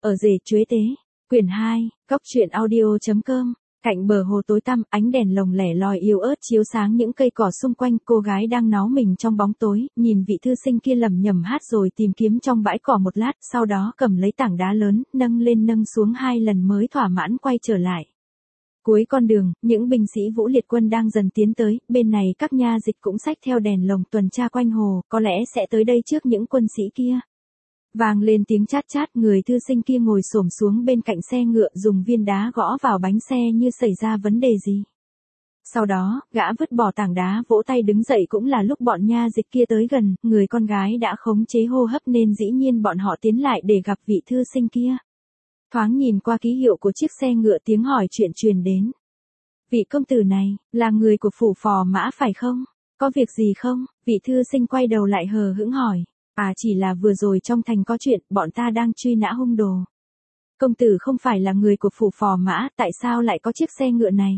Ở rể chuế tế. Quyển 2, Cóc truyện audio.com. Cạnh bờ hồ tối tăm, ánh đèn lồng lẻ loi yếu ớt chiếu sáng những cây cỏ xung quanh, cô gái đang nó mình trong bóng tối, nhìn vị thư sinh kia lẩm nhẩm hát rồi tìm kiếm trong bãi cỏ một lát, sau đó cầm lấy tảng đá lớn, nâng lên nâng xuống 2 lần mới thỏa mãn quay trở lại. Cuối con đường, những binh sĩ Vũ Liệt Quân đang dần tiến tới, bên này các nha dịch cũng xách theo đèn lồng tuần tra quanh hồ, có lẽ sẽ tới đây trước những quân sĩ kia. Vang lên tiếng chát chát, người thư sinh kia ngồi xổm xuống bên cạnh xe ngựa dùng viên đá gõ vào bánh xe như xảy ra vấn đề gì. Sau đó, gã vứt bỏ tảng đá vỗ tay đứng dậy, cũng là lúc bọn nha dịch kia tới gần, người con gái đã khống chế hô hấp nên dĩ nhiên bọn họ tiến lại để gặp vị thư sinh kia. Thoáng nhìn qua ký hiệu của chiếc xe ngựa, tiếng hỏi chuyện truyền đến. Vị công tử này, là người của phủ Phò Mã phải không? Có việc gì không? Vị thư sinh quay đầu lại hờ hững hỏi. À, chỉ là vừa rồi trong thành có chuyện, bọn ta đang truy nã hung đồ. Công tử không phải là người của phủ Phò Mã, tại sao lại có chiếc xe ngựa này?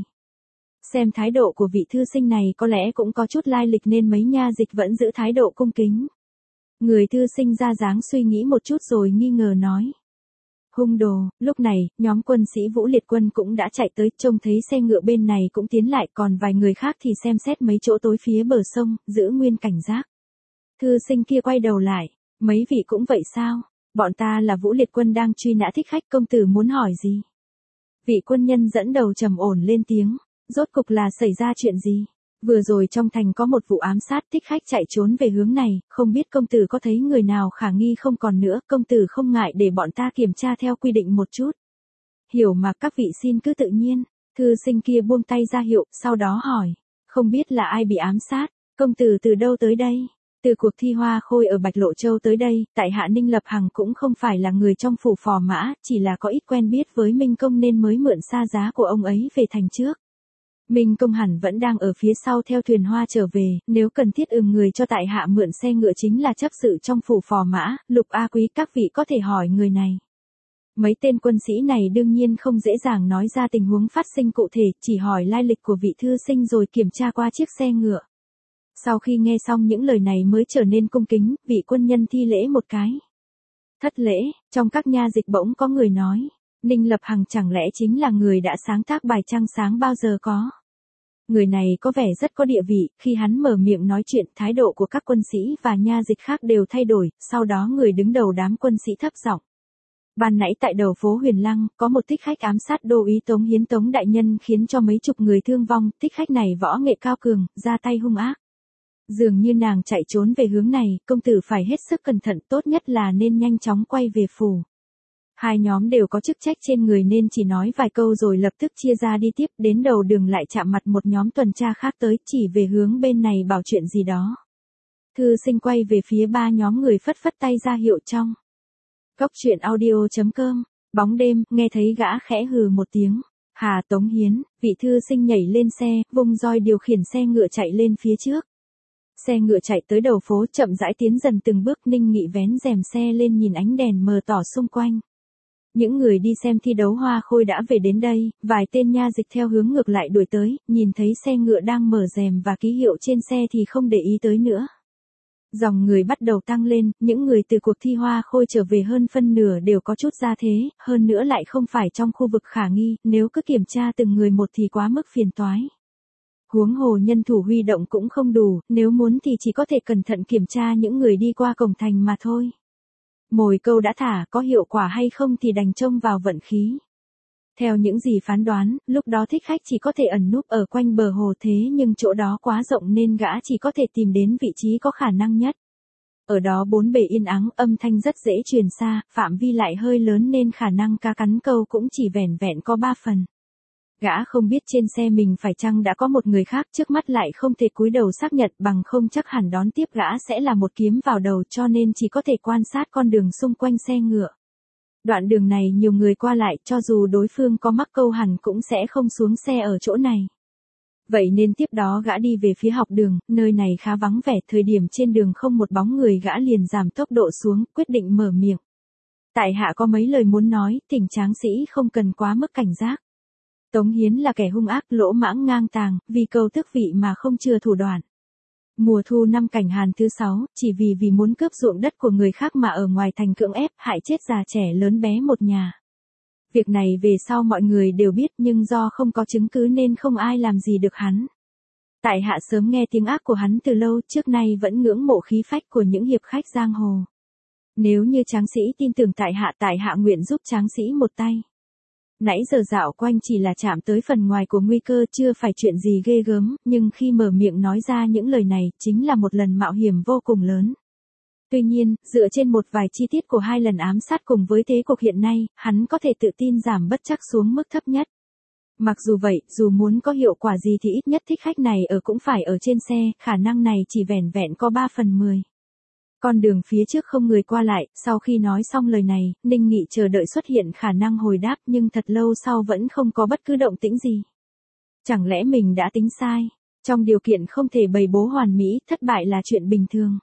Xem thái độ của vị thư sinh này có lẽ cũng có chút lai lịch nên mấy nha dịch vẫn giữ thái độ cung kính. Người thư sinh ra dáng suy nghĩ một chút rồi nghi ngờ nói. Hung đồ. Lúc này, nhóm quân sĩ Vũ Liệt Quân cũng đã chạy tới, trông thấy xe ngựa bên này cũng tiến lại, còn vài người khác thì xem xét mấy chỗ tối phía bờ sông, giữ nguyên cảnh giác. Thư sinh kia quay đầu lại, mấy vị cũng vậy sao? Bọn ta là Vũ Liệt Quân đang truy nã thích khách, công tử muốn hỏi gì? Vị quân nhân dẫn đầu trầm ổn lên tiếng, rốt cục là xảy ra chuyện gì? Vừa rồi trong thành có một vụ ám sát, thích khách chạy trốn về hướng này, không biết công tử có thấy người nào khả nghi không? Còn nữa, công tử không ngại để bọn ta kiểm tra theo quy định một chút. Hiểu mà, các vị xin cứ tự nhiên. Thư sinh kia buông tay ra hiệu, sau đó hỏi, không biết là ai bị ám sát, công tử từ đâu tới đây? Từ cuộc thi hoa khôi ở Bạch Lộ Châu tới đây, tại hạ Ninh Lập Hằng cũng không phải là người trong phủ Phò Mã, chỉ là có ít quen biết với Minh Công nên mới mượn xa giá của ông ấy về thành trước. Minh Công hẳn vẫn đang ở phía sau theo thuyền hoa trở về, nếu cần thiết người cho tại hạ mượn xe ngựa chính là chấp sự trong phủ Phò Mã, Lục A Quý, các vị có thể hỏi người này. Mấy tên quân sĩ này đương nhiên không dễ dàng nói ra tình huống phát sinh cụ thể, chỉ hỏi lai lịch của vị thư sinh rồi kiểm tra qua chiếc xe ngựa. Sau khi nghe xong những lời này mới trở nên cung kính, vị quân nhân thi lễ một cái. Thất lễ. Trong các nha dịch bỗng có người nói, Ninh Lập Hằng chẳng lẽ chính là người đã sáng tác bài Trăng Sáng bao giờ có? Người này có vẻ rất có địa vị, khi hắn mở miệng nói chuyện, thái độ của các quân sĩ và nha dịch khác đều thay đổi, sau đó người đứng đầu đám quân sĩ thấp giọng. Ban nãy tại đầu phố Huyền Lăng, có một thích khách ám sát đô úy Tống Hiến Tống đại nhân khiến cho mấy chục người thương vong, thích khách này võ nghệ cao cường, ra tay hung ác. Dường như nàng chạy trốn về hướng này, công tử phải hết sức cẩn thận, tốt nhất là nên nhanh chóng quay về phủ. Hai nhóm đều có chức trách trên người nên chỉ nói vài câu rồi lập tức chia ra đi tiếp, đến đầu đường lại chạm mặt một nhóm tuần tra khác tới, chỉ về hướng bên này bảo chuyện gì đó. Thư sinh quay về phía ba nhóm người phất phất tay ra hiệu trong. Cóc truyện audio.com. Bóng đêm, nghe thấy gã khẽ hừ một tiếng. Hà Tống Hiến, vị thư sinh nhảy lên xe, vung roi điều khiển xe ngựa chạy lên phía trước. Xe ngựa chạy tới đầu phố, chậm rãi tiến dần từng bước, Ninh Nghị vén rèm xe lên nhìn ánh đèn mờ tỏ xung quanh. Những người đi xem thi đấu hoa khôi đã về đến đây, vài tên nha dịch theo hướng ngược lại đuổi tới, nhìn thấy xe ngựa đang mở rèm và ký hiệu trên xe thì không để ý tới nữa. Dòng người bắt đầu tăng lên, những người từ cuộc thi hoa khôi trở về hơn phân nửa đều có chút gia thế, hơn nữa lại không phải trong khu vực khả nghi, nếu cứ kiểm tra từng người một thì quá mức phiền toái. Huống hồ nhân thủ huy động cũng không đủ, nếu muốn thì chỉ có thể cẩn thận kiểm tra những người đi qua cổng thành mà thôi. Mồi câu đã thả, có hiệu quả hay không thì đành trông vào vận khí. Theo những gì phán đoán, lúc đó thích khách chỉ có thể ẩn núp ở quanh bờ hồ, thế nhưng chỗ đó quá rộng nên gã chỉ có thể tìm đến vị trí có khả năng nhất. Ở đó bốn bề yên ắng, âm thanh rất dễ truyền xa, phạm vi lại hơi lớn nên khả năng cá cắn câu cũng chỉ vẻn vẹn có 3 phần. Gã không biết trên xe mình phải chăng đã có một người khác, trước mắt lại không thể cúi đầu xác nhận, bằng không chắc hẳn đón tiếp gã sẽ là một kiếm vào đầu, cho nên chỉ có thể quan sát con đường xung quanh xe ngựa. Đoạn đường này nhiều người qua lại, cho dù đối phương có mắc câu hẳn cũng sẽ không xuống xe ở chỗ này. Vậy nên tiếp đó gã đi về phía học đường, nơi này khá vắng vẻ, thời điểm trên đường không một bóng người, gã liền giảm tốc độ xuống, quyết định mở miệng. Tại hạ có mấy lời muốn nói, thỉnh tráng sĩ không cần quá mức cảnh giác. Tống Hiến là kẻ hung ác, lỗ mãng ngang tàng, vì cầu tước vị mà không chừa thủ đoạn. Mùa thu năm Cảnh Hàn thứ 6, chỉ vì muốn cướp ruộng đất của người khác mà ở ngoài thành cưỡng ép hại chết già trẻ lớn bé một nhà. Việc này về sau mọi người đều biết nhưng do không có chứng cứ nên không ai làm gì được hắn. Tại hạ sớm nghe tiếng ác của hắn từ lâu, trước nay vẫn ngưỡng mộ khí phách của những hiệp khách giang hồ. Nếu như tráng sĩ tin tưởng tại hạ nguyện giúp tráng sĩ một tay. Nãy giờ dạo quanh chỉ là chạm tới phần ngoài của nguy cơ, chưa phải chuyện gì ghê gớm, nhưng khi mở miệng nói ra những lời này, chính là một lần mạo hiểm vô cùng lớn. Tuy nhiên, dựa trên một vài chi tiết của 2 lần ám sát cùng với thế cục hiện nay, hắn có thể tự tin giảm bất trắc xuống mức thấp nhất. Mặc dù vậy, dù muốn có hiệu quả gì thì ít nhất thích khách này cũng phải ở trên xe, khả năng này chỉ vẻn vẹn có 3/10. Con đường phía trước không người qua lại, sau khi nói xong lời này, Ninh Nghị chờ đợi xuất hiện khả năng hồi đáp nhưng thật lâu sau vẫn không có bất cứ động tĩnh gì. Chẳng lẽ mình đã tính sai? Trong điều kiện không thể bày bố hoàn mỹ, thất bại là chuyện bình thường.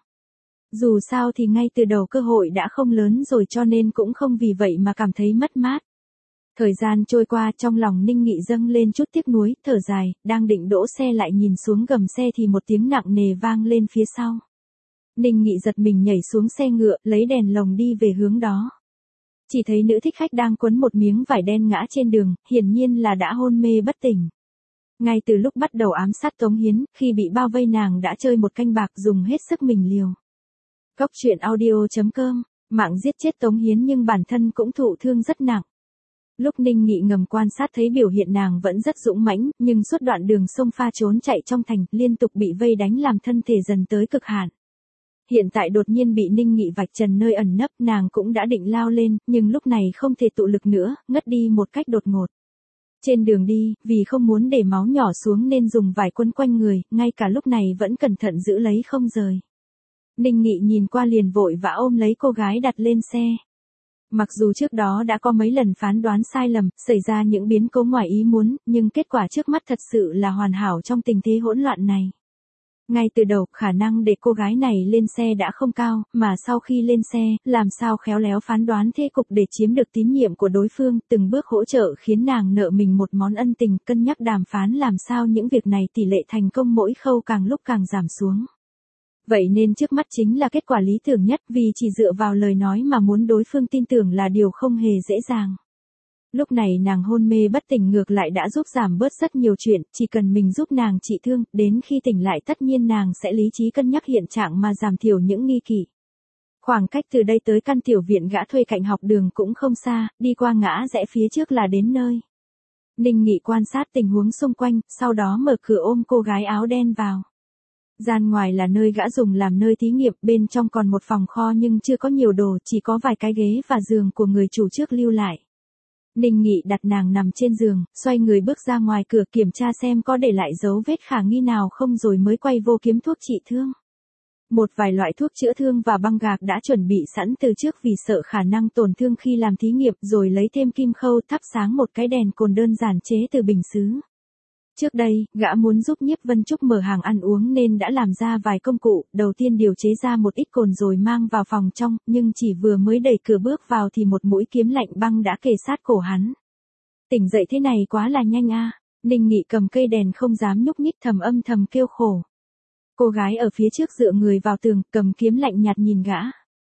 Dù sao thì ngay từ đầu cơ hội đã không lớn rồi cho nên cũng không vì vậy mà cảm thấy mất mát. Thời gian trôi qua trong lòng Ninh Nghị dâng lên chút tiếc nuối, thở dài, đang định đỗ xe lại nhìn xuống gầm xe thì một tiếng nặng nề vang lên phía sau. Ninh Nghị giật mình nhảy xuống xe ngựa, lấy đèn lồng đi về hướng đó. Chỉ thấy nữ thích khách đang quấn một miếng vải đen ngã trên đường, hiển nhiên là đã hôn mê bất tỉnh. Ngay từ lúc bắt đầu ám sát Tống Hiến, khi bị bao vây nàng đã chơi một canh bạc dùng hết sức mình liều. Góc truyện audio.com, mạng giết chết Tống Hiến nhưng bản thân cũng thụ thương rất nặng. Lúc Ninh Nghị ngầm quan sát thấy biểu hiện nàng vẫn rất dũng mãnh, nhưng suốt đoạn đường sông pha trốn chạy trong thành, liên tục bị vây đánh làm thân thể dần tới cực hạn. Hiện tại đột nhiên bị Ninh Nghị vạch trần nơi ẩn nấp, nàng cũng đã định lao lên, nhưng lúc này không thể tụ lực nữa, ngất đi một cách đột ngột. Trên đường đi, vì không muốn để máu nhỏ xuống nên dùng vải quấn quanh người, ngay cả lúc này vẫn cẩn thận giữ lấy không rời. Ninh Nghị nhìn qua liền vội vã ôm lấy cô gái đặt lên xe. Mặc dù trước đó đã có mấy lần phán đoán sai lầm, xảy ra những biến cố ngoài ý muốn, nhưng kết quả trước mắt thật sự là hoàn hảo trong tình thế hỗn loạn này. Ngay từ đầu, khả năng để cô gái này lên xe đã không cao, mà sau khi lên xe, làm sao khéo léo phán đoán thế cục để chiếm được tín nhiệm của đối phương, từng bước hỗ trợ khiến nàng nợ mình một món ân tình, cân nhắc đàm phán làm sao những việc này tỷ lệ thành công mỗi khâu càng lúc càng giảm xuống. Vậy nên trước mắt chính là kết quả lý tưởng nhất, vì chỉ dựa vào lời nói mà muốn đối phương tin tưởng là điều không hề dễ dàng. Lúc này nàng hôn mê bất tỉnh ngược lại đã giúp giảm bớt rất nhiều chuyện, chỉ cần mình giúp nàng trị thương, đến khi tỉnh lại tất nhiên nàng sẽ lý trí cân nhắc hiện trạng mà giảm thiểu những nghi kỵ. Khoảng cách từ đây tới căn tiểu viện gã thuê cạnh học đường cũng không xa, đi qua ngã rẽ phía trước là đến nơi. Ninh Nghị quan sát tình huống xung quanh, sau đó mở cửa ôm cô gái áo đen vào. Gian ngoài là nơi gã dùng làm nơi thí nghiệm, bên trong còn một phòng kho nhưng chưa có nhiều đồ, chỉ có vài cái ghế và giường của người chủ trước lưu lại. Ninh Nghị đặt nàng nằm trên giường, xoay người bước ra ngoài cửa kiểm tra xem có để lại dấu vết khả nghi nào không rồi mới quay vô kiếm thuốc trị thương. Một vài loại thuốc chữa thương và băng gạc đã chuẩn bị sẵn từ trước vì sợ khả năng tổn thương khi làm thí nghiệm, rồi lấy thêm kim khâu thắp sáng một cái đèn cồn đơn giản chế từ bình sứ. Trước đây, gã muốn giúp Nhiếp Vân Trúc mở hàng ăn uống nên đã làm ra vài công cụ, đầu tiên điều chế ra một ít cồn rồi mang vào phòng trong, nhưng chỉ vừa mới đẩy cửa bước vào thì một mũi kiếm lạnh băng đã kề sát cổ hắn. Tỉnh dậy thế này quá là nhanh a. Ninh Nghị cầm cây đèn không dám nhúc nhích, âm thầm kêu khổ. Cô gái ở phía trước dựa người vào tường, cầm kiếm lạnh nhạt nhìn gã.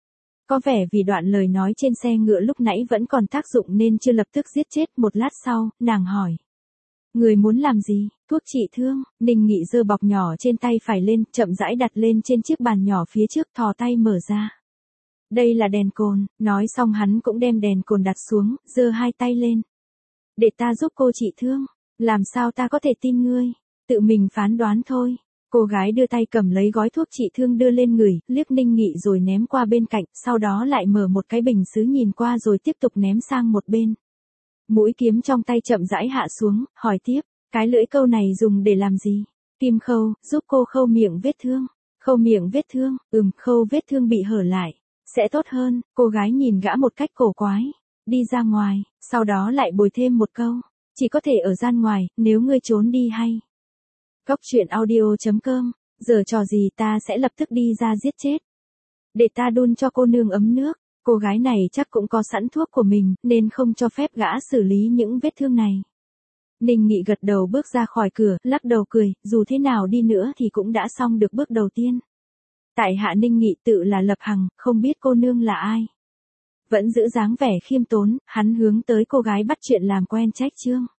Có vẻ vì đoạn lời nói trên xe ngựa lúc nãy vẫn còn tác dụng nên chưa lập tức giết chết. Một lát sau, nàng hỏi. Người muốn làm gì? Thuốc trị thương. Ninh Nghị giơ bọc nhỏ trên tay phải lên, chậm rãi đặt lên trên chiếc bàn nhỏ phía trước, thò tay mở ra. Đây là đèn cồn. Nói xong hắn cũng đem đèn cồn đặt xuống, giơ hai tay lên. Để ta giúp cô trị thương. Làm sao ta có thể tin ngươi? Tự mình phán đoán thôi. Cô gái đưa tay cầm lấy gói thuốc trị thương đưa lên người, liếc Ninh Nghị rồi ném qua bên cạnh, sau đó lại mở một cái bình sứ nhìn qua rồi tiếp tục ném sang một bên. Mũi kiếm trong tay chậm rãi hạ xuống, hỏi tiếp, cái lưỡi câu này dùng để làm gì? Kim khâu, giúp cô khâu miệng vết thương. Khâu miệng vết thương, khâu vết thương bị hở lại. Sẽ tốt hơn. Cô gái nhìn gã một cách cổ quái. Đi ra ngoài, sau đó lại bồi thêm một câu. Chỉ có thể ở gian ngoài, nếu ngươi trốn đi hay. Góc truyện audio.com, giờ trò gì ta sẽ lập tức đi ra giết chết. Để ta đun cho cô nương ấm nước. Cô gái này chắc cũng có sẵn thuốc của mình, nên không cho phép gã xử lý những vết thương này. Ninh Nghị gật đầu bước ra khỏi cửa, lắc đầu cười, dù thế nào đi nữa thì cũng đã xong được bước đầu tiên. Tại hạ Ninh Nghị tự là Lập Hằng, không biết cô nương là ai. Vẫn giữ dáng vẻ khiêm tốn, hắn hướng tới cô gái bắt chuyện làm quen Trách Chương.